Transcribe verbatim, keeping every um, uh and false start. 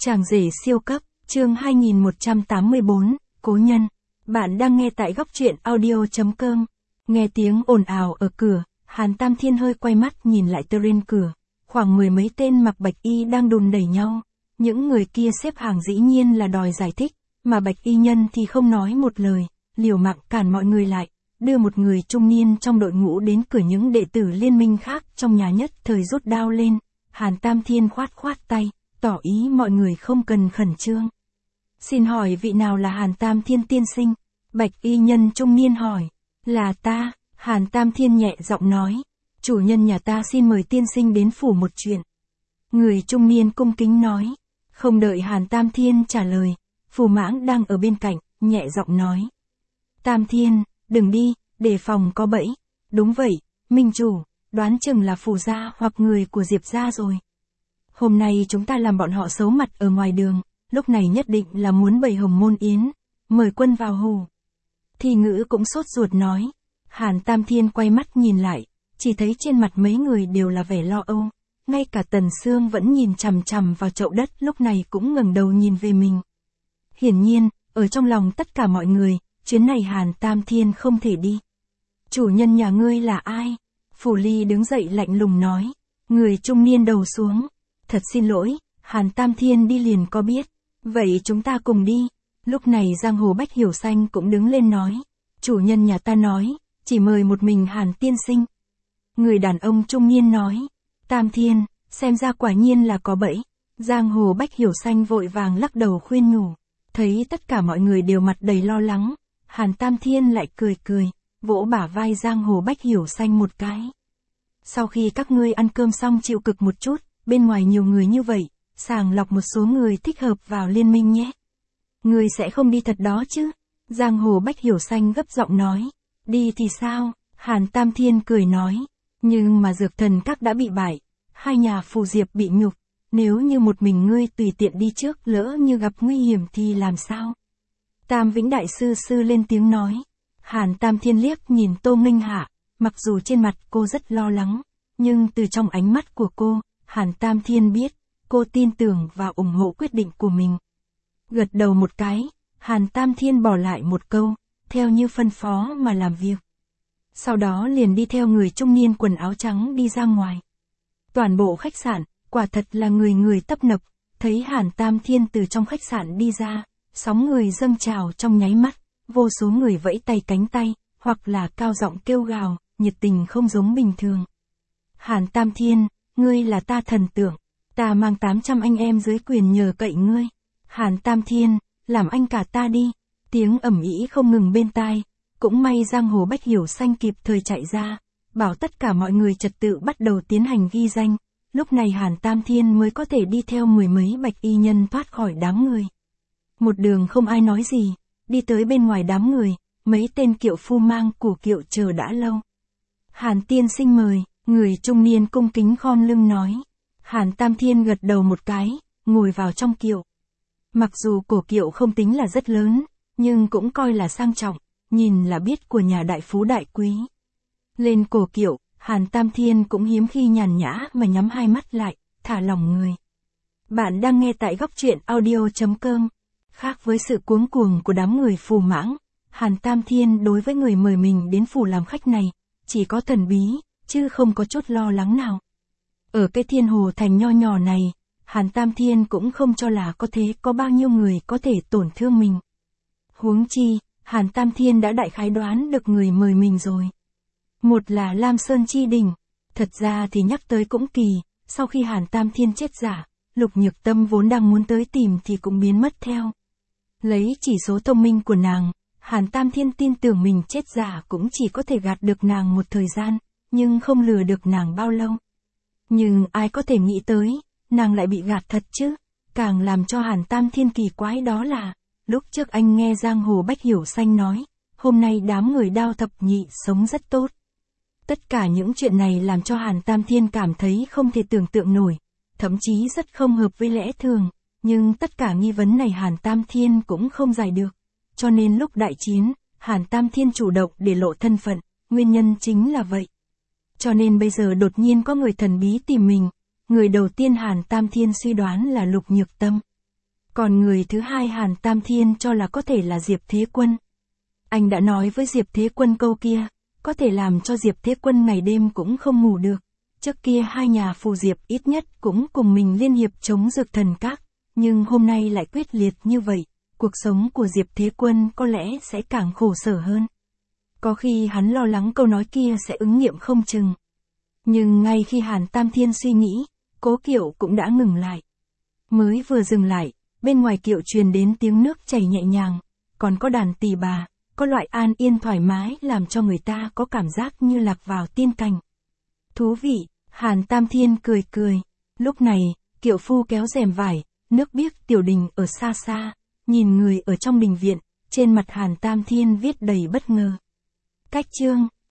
Chàng rể siêu cấp, chương hai nghìn một trăm tám mươi bốn, Cố nhân. Bạn đang nghe tại góc truyện audio chấm com. Nghe tiếng ồn ào ở cửa, Hàn Tam Thiên hơi quay mắt nhìn lại tơ rên cửa. Khoảng mười mấy tên mặc bạch y đang đùn đẩy nhau. Những người kia xếp hàng dĩ nhiên là đòi giải thích, mà bạch y nhân thì không nói một lời, liều mạng cản mọi người lại, đưa một người trung niên trong đội ngũ đến cửa. Những đệ tử liên minh khác trong nhà nhất thời rút đao lên. Hàn Tam Thiên khoát khoát tay, tỏ ý mọi người không cần khẩn trương. Xin hỏi vị nào là Hàn Tam Thiên tiên sinh? Bạch y nhân trung niên hỏi. Là ta, Hàn Tam Thiên nhẹ giọng nói. Chủ nhân nhà ta xin mời tiên sinh đến phủ một chuyện. Người trung niên cung kính nói. Không đợi Hàn Tam Thiên trả lời, Phù Mãng đang ở bên cạnh, nhẹ giọng nói. Tam Thiên, đừng đi, đề phòng có bẫy. Đúng vậy, minh chủ, đoán chừng là Phù gia hoặc người của Diệp gia rồi. Hôm nay chúng ta làm bọn họ xấu mặt ở ngoài đường, lúc này nhất định là muốn bày hồng môn yến, mời quân vào hù. Thi Ngữ cũng sốt ruột nói. Hàn Tam Thiên quay mắt nhìn lại, chỉ thấy trên mặt mấy người đều là vẻ lo âu, ngay cả Tần Sương vẫn nhìn chằm chằm vào chậu đất lúc này cũng ngẩng đầu nhìn về mình. Hiển nhiên, ở trong lòng tất cả mọi người, chuyến này Hàn Tam Thiên không thể đi. Chủ nhân nhà ngươi là ai? Phủ Ly đứng dậy lạnh lùng nói. Người trung niên đầu xuống. Thật xin lỗi, Hàn Tam Thiên đi liền có biết. Vậy chúng ta cùng đi. Lúc này giang hồ Bách Hiểu Xanh cũng đứng lên nói. Chủ nhân nhà ta nói, chỉ mời một mình Hàn tiên sinh. Người đàn ông trung niên nói. Tam Thiên, xem ra quả nhiên là có bẫy. Giang hồ Bách Hiểu Xanh vội vàng lắc đầu khuyên nhủ. Thấy tất cả mọi người đều mặt đầy lo lắng, Hàn Tam Thiên lại cười cười, vỗ bả vai giang hồ Bách Hiểu Xanh một cái. Sau khi các ngươi ăn cơm xong chịu cực một chút, bên ngoài nhiều người như vậy, sàng lọc một số người thích hợp vào liên minh nhé. Ngươi sẽ không đi thật đó chứ? Giang hồ Bách Hiểu Xanh gấp giọng nói. Đi thì sao? Hàn Tam Thiên cười nói. Nhưng mà Dược Thần Các đã bị bại, hai nhà Phù Diệp bị nhục, nếu như một mình ngươi tùy tiện đi trước lỡ như gặp nguy hiểm thì làm sao? Tam Vĩnh Đại Sư Sư lên tiếng nói. Hàn Tam Thiên liếc nhìn Tô Nghênh Hạ, mặc dù trên mặt cô rất lo lắng, nhưng từ trong ánh mắt của cô, Hàn Tam Thiên biết, cô tin tưởng và ủng hộ quyết định của mình. Gật đầu một cái, Hàn Tam Thiên bỏ lại một câu, theo như phân phó mà làm việc. Sau đó liền đi theo người trung niên quần áo trắng đi ra ngoài. Toàn bộ khách sạn, quả thật là người người tấp nập, thấy Hàn Tam Thiên từ trong khách sạn đi ra, sóng người dâng trào trong nháy mắt, vô số người vẫy tay cánh tay, hoặc là cao giọng kêu gào, nhiệt tình không giống bình thường. Hàn Tam Thiên, ngươi là ta thần tượng, ta mang tám trăm anh em dưới quyền nhờ cậy ngươi. Hàn Tam Thiên, làm anh cả ta đi. Tiếng ầm ĩ không ngừng bên tai, cũng may giang hồ Bách Hiểu Xanh kịp thời chạy ra, bảo tất cả mọi người trật tự bắt đầu tiến hành ghi danh. Lúc này Hàn Tam Thiên mới có thể đi theo mười mấy bạch y nhân thoát khỏi đám người. Một đường không ai nói gì, đi tới bên ngoài đám người, mấy tên kiệu phu mang củ kiệu chờ đã lâu. Hàn tiên sinh mời, người trung niên cung kính khom lưng nói. Hàn Tam Thiên gật đầu một cái, ngồi vào trong kiệu. Mặc dù cổ kiệu không tính là rất lớn, nhưng cũng coi là sang trọng, nhìn là biết của nhà đại phú đại quý. Lên cổ kiệu, Hàn Tam Thiên cũng hiếm khi nhàn nhã mà nhắm hai mắt lại, thả lỏng người. Bạn đang nghe tại góc truyện audio chấm com. Khác với sự cuống cuồng của đám người Phù Mãng, Hàn Tam Thiên đối với người mời mình đến phủ làm khách này, chỉ có thần bí, chứ không có chút lo lắng nào. Ở cái thiên hồ thành nho nhỏ này, Hàn Tam Thiên cũng không cho là có thế có bao nhiêu người có thể tổn thương mình. Huống chi, Hàn Tam Thiên đã đại khái đoán được người mời mình rồi. Một là Lam Sơn Chi Đình. Thật ra thì nhắc tới cũng kỳ, sau khi Hàn Tam Thiên chết giả, Lục Nhược Tâm vốn đang muốn tới tìm thì cũng biến mất theo. Lấy chỉ số thông minh của nàng, Hàn Tam Thiên tin tưởng mình chết giả cũng chỉ có thể gạt được nàng một thời gian, nhưng không lừa được nàng bao lâu. Nhưng ai có thể nghĩ tới, nàng lại bị gạt thật chứ. Càng làm cho Hàn Tam Thiên kỳ quái đó là, lúc trước anh nghe giang hồ Bách Hiểu Xanh nói, hôm nay đám người Đao Thập Nhị sống rất tốt. Tất cả những chuyện này làm cho Hàn Tam Thiên cảm thấy không thể tưởng tượng nổi, thậm chí rất không hợp với lẽ thường, nhưng tất cả nghi vấn này Hàn Tam Thiên cũng không giải được. Cho nên lúc đại chiến, Hàn Tam Thiên chủ động để lộ thân phận, nguyên nhân chính là vậy. Cho nên bây giờ đột nhiên có người thần bí tìm mình, người đầu tiên Hàn Tam Thiên suy đoán là Lục Nhược Tâm. Còn người thứ hai Hàn Tam Thiên cho là có thể là Diệp Thế Quân. Anh đã nói với Diệp Thế Quân câu kia, có thể làm cho Diệp Thế Quân ngày đêm cũng không ngủ được. Trước kia hai nhà phù Diệp ít nhất cũng cùng mình liên hiệp chống Dược Thần Các, nhưng hôm nay lại quyết liệt như vậy, cuộc sống của Diệp Thế Quân có lẽ sẽ càng khổ sở hơn. Có khi hắn lo lắng câu nói kia sẽ ứng nghiệm không chừng. Nhưng ngay khi Hàn Tam Thiên suy nghĩ, Cố Kiệu cũng đã ngừng lại. Mới vừa dừng lại, bên ngoài kiệu truyền đến tiếng nước chảy nhẹ nhàng, còn có đàn tỳ bà, có loại an yên thoải mái làm cho người ta có cảm giác như lạc vào tiên cảnh. Thú vị, Hàn Tam Thiên cười cười. Lúc này, kiệu phu kéo rèm vải, nước biếc tiểu đình ở xa xa, nhìn người ở trong đình viện, trên mặt Hàn Tam Thiên viết đầy bất ngờ. Cách chương